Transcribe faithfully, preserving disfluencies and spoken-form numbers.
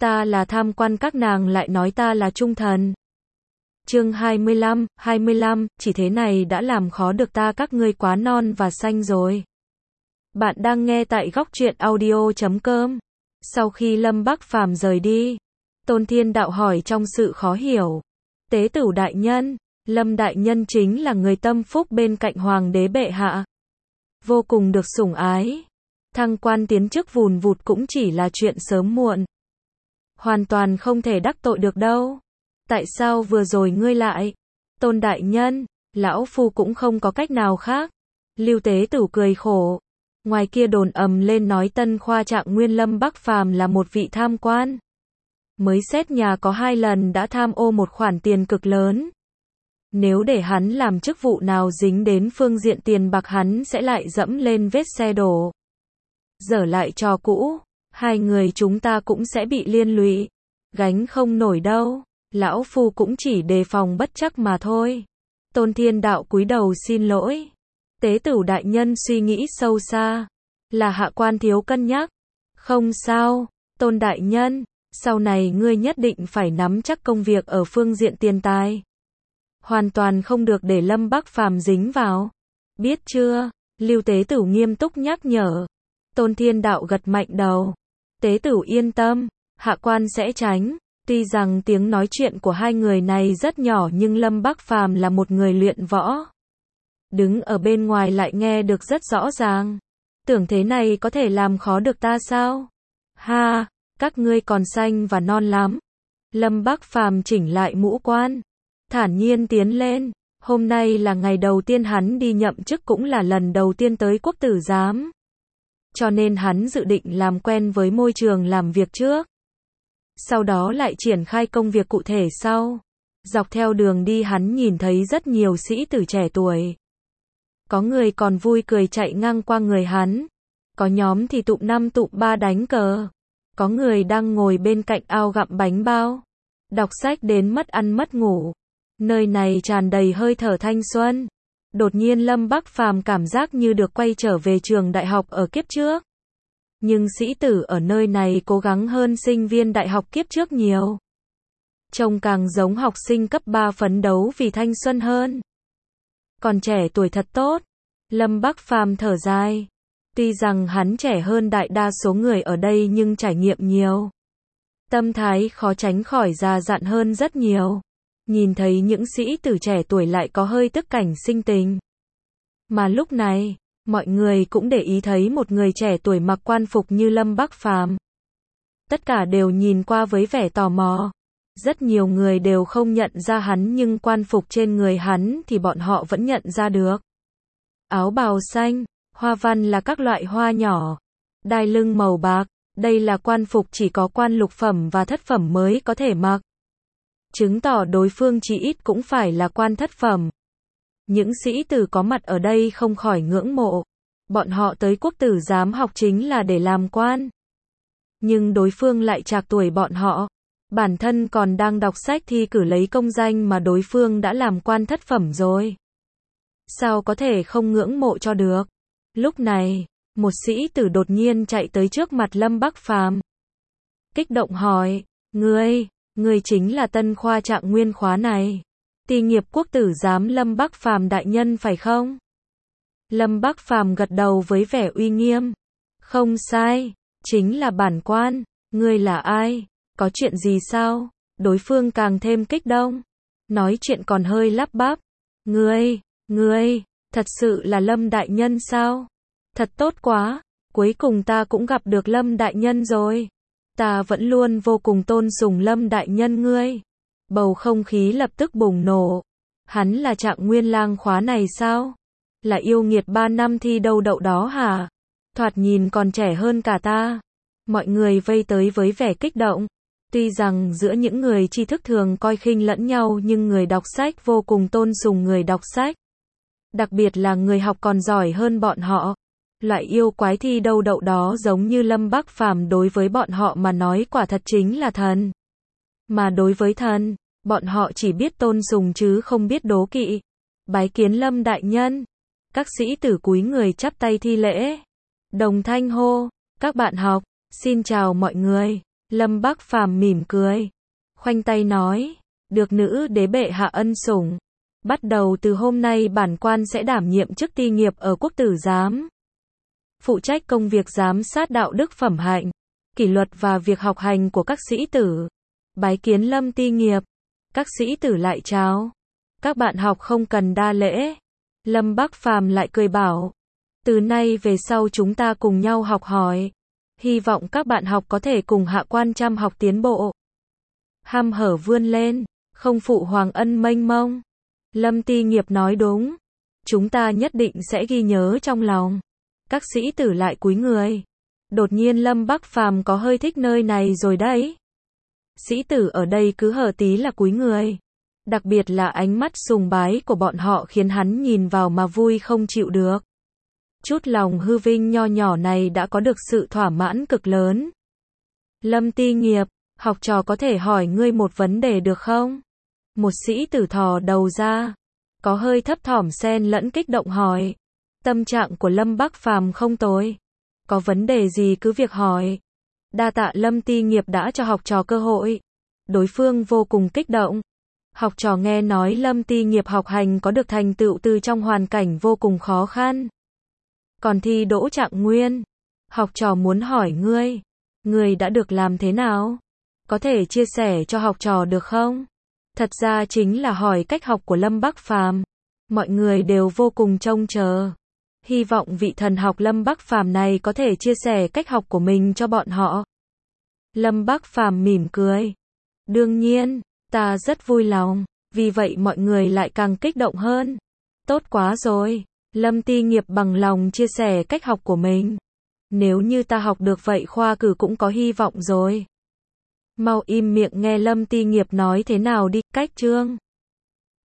Ta là tham quan các nàng lại nói ta là trung thần. Chương hai mươi lăm, hai mươi lăm, chỉ thế này đã làm khó được ta các ngươi quá non và xanh rồi. Bạn đang nghe tại góc truyện audio chấm com. Sau khi Lâm Bắc Phàm rời đi, Tôn Thiên Đạo hỏi trong sự khó hiểu. Tế Tửu đại nhân, Lâm đại nhân chính là người tâm phúc bên cạnh hoàng đế bệ hạ. Vô cùng được sủng ái. Thăng quan tiến chức vùn vụt cũng chỉ là chuyện sớm muộn. Hoàn toàn không thể đắc tội được đâu. Tại sao vừa rồi ngươi lại? Tôn đại nhân, lão phu cũng không có cách nào khác. Lưu Tế Tửu cười khổ. Ngoài kia đồn ầm lên nói Tân Khoa Trạng Nguyên Lâm Bắc Phàm là một vị tham quan. Mới xét nhà có hai lần đã tham ô một khoản tiền cực lớn. Nếu để hắn làm chức vụ nào dính đến phương diện tiền bạc hắn sẽ lại dẫm lên vết xe đổ. Dở lại trò cũ, hai người chúng ta cũng sẽ bị liên lụy. Gánh không nổi đâu, lão phu cũng chỉ đề phòng bất trắc mà thôi. Tôn Thiên Đạo cúi đầu xin lỗi. Tế Tửu đại nhân suy nghĩ sâu xa. Là hạ quan thiếu cân nhắc. Không sao, Tôn đại nhân, sau này ngươi nhất định phải nắm chắc công việc ở phương diện tiền tài. Hoàn toàn không được để Lâm Bắc Phàm dính vào. Biết chưa? Lưu Tế Tửu nghiêm túc nhắc nhở. Tôn Thiên Đạo gật mạnh đầu. Tế Tửu yên tâm, hạ quan sẽ tránh. Tuy rằng tiếng nói chuyện của hai người này rất nhỏ nhưng Lâm Bắc Phàm là một người luyện võ. Đứng ở bên ngoài lại nghe được rất rõ ràng. Tưởng thế này có thể làm khó được ta sao? Ha, các ngươi còn xanh và non lắm. Lâm Bắc Phàm chỉnh lại mũ quan. Thản nhiên tiến lên. Hôm nay là ngày đầu tiên hắn đi nhậm chức cũng là lần đầu tiên tới quốc tử giám. Cho nên hắn dự định làm quen với môi trường làm việc trước. Sau đó lại triển khai công việc cụ thể sau. Dọc theo đường đi hắn nhìn thấy rất nhiều sĩ tử trẻ tuổi. Có người còn vui cười chạy ngang qua người hắn. Có nhóm thì tụm năm tụm ba đánh cờ. Có người đang ngồi bên cạnh ao gặm bánh bao. Đọc sách đến mất ăn mất ngủ. Nơi này tràn đầy hơi thở thanh xuân. Đột nhiên Lâm Bắc Phàm cảm giác như được quay trở về trường đại học ở kiếp trước. Nhưng sĩ tử ở nơi này cố gắng hơn sinh viên đại học kiếp trước nhiều. Trông càng giống học sinh cấp ba phấn đấu vì thanh xuân hơn. Còn trẻ tuổi thật tốt. Lâm Bắc Phàm thở dài. Tuy rằng hắn trẻ hơn đại đa số người ở đây nhưng trải nghiệm nhiều. Tâm thái khó tránh khỏi già dặn hơn rất nhiều. Nhìn thấy những sĩ tử trẻ tuổi lại có hơi tức cảnh sinh tình. Mà lúc này, mọi người cũng để ý thấy một người trẻ tuổi mặc quan phục như Lâm Bắc Phàm. Tất cả đều nhìn qua với vẻ tò mò. Rất nhiều người đều không nhận ra hắn nhưng quan phục trên người hắn thì bọn họ vẫn nhận ra được. Áo bào xanh, hoa văn là các loại hoa nhỏ. Đai lưng màu bạc, đây là quan phục chỉ có quan lục phẩm và thất phẩm mới có thể mặc. Chứng tỏ đối phương chỉ ít cũng phải là quan thất phẩm. Những sĩ tử có mặt ở đây không khỏi ngưỡng mộ. Bọn họ tới quốc tử giám học chính là để làm quan. Nhưng đối phương lại trạc tuổi bọn họ. Bản thân còn đang đọc sách thi cử lấy công danh mà đối phương đã làm quan thất phẩm rồi. Sao có thể không ngưỡng mộ cho được? Lúc này, một sĩ tử đột nhiên chạy tới trước mặt Lâm Bắc Phàm. Kích động hỏi, ngươi, ngươi chính là Tân Khoa Trạng Nguyên khóa này. Ty nghiệp quốc tử giám Lâm Bắc Phàm đại nhân phải không? Lâm Bắc Phàm gật đầu với vẻ uy nghiêm. Không sai, chính là bản quan. Ngươi là ai? Có chuyện gì sao? Đối phương càng thêm kích động. Nói chuyện còn hơi lắp bắp. Ngươi, ngươi, thật sự là Lâm đại nhân sao? Thật tốt quá, cuối cùng ta cũng gặp được Lâm đại nhân rồi. Ta vẫn luôn vô cùng tôn sùng Lâm đại nhân ngươi. Bầu không khí lập tức bùng nổ. Hắn là Trạng Nguyên lang khóa này sao? Là yêu nghiệt ba năm thi đâu đậu đó hả? Thoạt nhìn còn trẻ hơn cả ta. Mọi người vây tới với vẻ kích động. Tuy rằng giữa những người tri thức thường coi khinh lẫn nhau nhưng người đọc sách vô cùng tôn sùng người đọc sách. Đặc biệt là người học còn giỏi hơn bọn họ. Loại yêu quái thi đâu đậu đó giống như Lâm Bắc Phàm đối với bọn họ mà nói quả thật chính là thần. Mà đối với thần, bọn họ chỉ biết tôn sùng chứ không biết đố kỵ. Bái kiến Lâm đại nhân. Các sĩ tử cúi người chắp tay thi lễ. Đồng thanh hô, các bạn học, xin chào mọi người. Lâm Bắc Phàm mỉm cười, khoanh tay nói, được nữ đế bệ hạ ân sủng. Bắt đầu từ hôm nay bản quan sẽ đảm nhiệm chức ti nghiệp ở quốc tử giám. Phụ trách công việc giám sát đạo đức phẩm hạnh, kỷ luật và việc học hành của các sĩ tử. Bái kiến Lâm ti nghiệp. Các sĩ tử lại chào. Các bạn học không cần đa lễ. Lâm Bắc Phàm lại cười bảo, từ nay về sau chúng ta cùng nhau học hỏi. Hy vọng các bạn học có thể cùng hạ quan chăm học tiến bộ. Hăm hở vươn lên, không phụ hoàng ân mênh mông. Lâm ti nghiệp nói đúng. Chúng ta nhất định sẽ ghi nhớ trong lòng. Các sĩ tử lại cúi người. Đột nhiên Lâm Bắc Phàm có hơi thích nơi này rồi đấy. Sĩ tử ở đây cứ hở tí là cúi người. Đặc biệt là ánh mắt sùng bái của bọn họ khiến hắn nhìn vào mà vui không chịu được. Chút lòng hư vinh nho nhỏ này đã có được sự thỏa mãn cực lớn. Lâm ti nghiệp, học trò có thể hỏi ngươi một vấn đề được không? Một sĩ tử thò đầu ra, có hơi thấp thỏm xen lẫn kích động hỏi. Tâm trạng của Lâm Bắc Phàm không tồi. Có vấn đề gì cứ việc hỏi. Đa tạ Lâm ti nghiệp đã cho học trò cơ hội. Đối phương vô cùng kích động. Học trò nghe nói Lâm ti nghiệp học hành có được thành tựu từ trong hoàn cảnh vô cùng khó khăn. Còn thi đỗ trạng nguyên. Học trò muốn hỏi ngươi. Ngươi đã được làm thế nào? Có thể chia sẻ cho học trò được không? Thật ra chính là hỏi cách học của Lâm Bắc Phàm. Mọi người đều vô cùng trông chờ. Hy vọng vị thần học Lâm Bắc Phàm này có thể chia sẻ cách học của mình cho bọn họ. Lâm Bắc Phàm mỉm cười. Đương nhiên, ta rất vui lòng. Vì vậy mọi người lại càng kích động hơn. Tốt quá rồi. Lâm ti nghiệp bằng lòng chia sẻ cách học của mình. Nếu như ta học được vậy khoa cử cũng có hy vọng rồi. Mau im miệng nghe Lâm ti nghiệp nói thế nào đi. Cách chương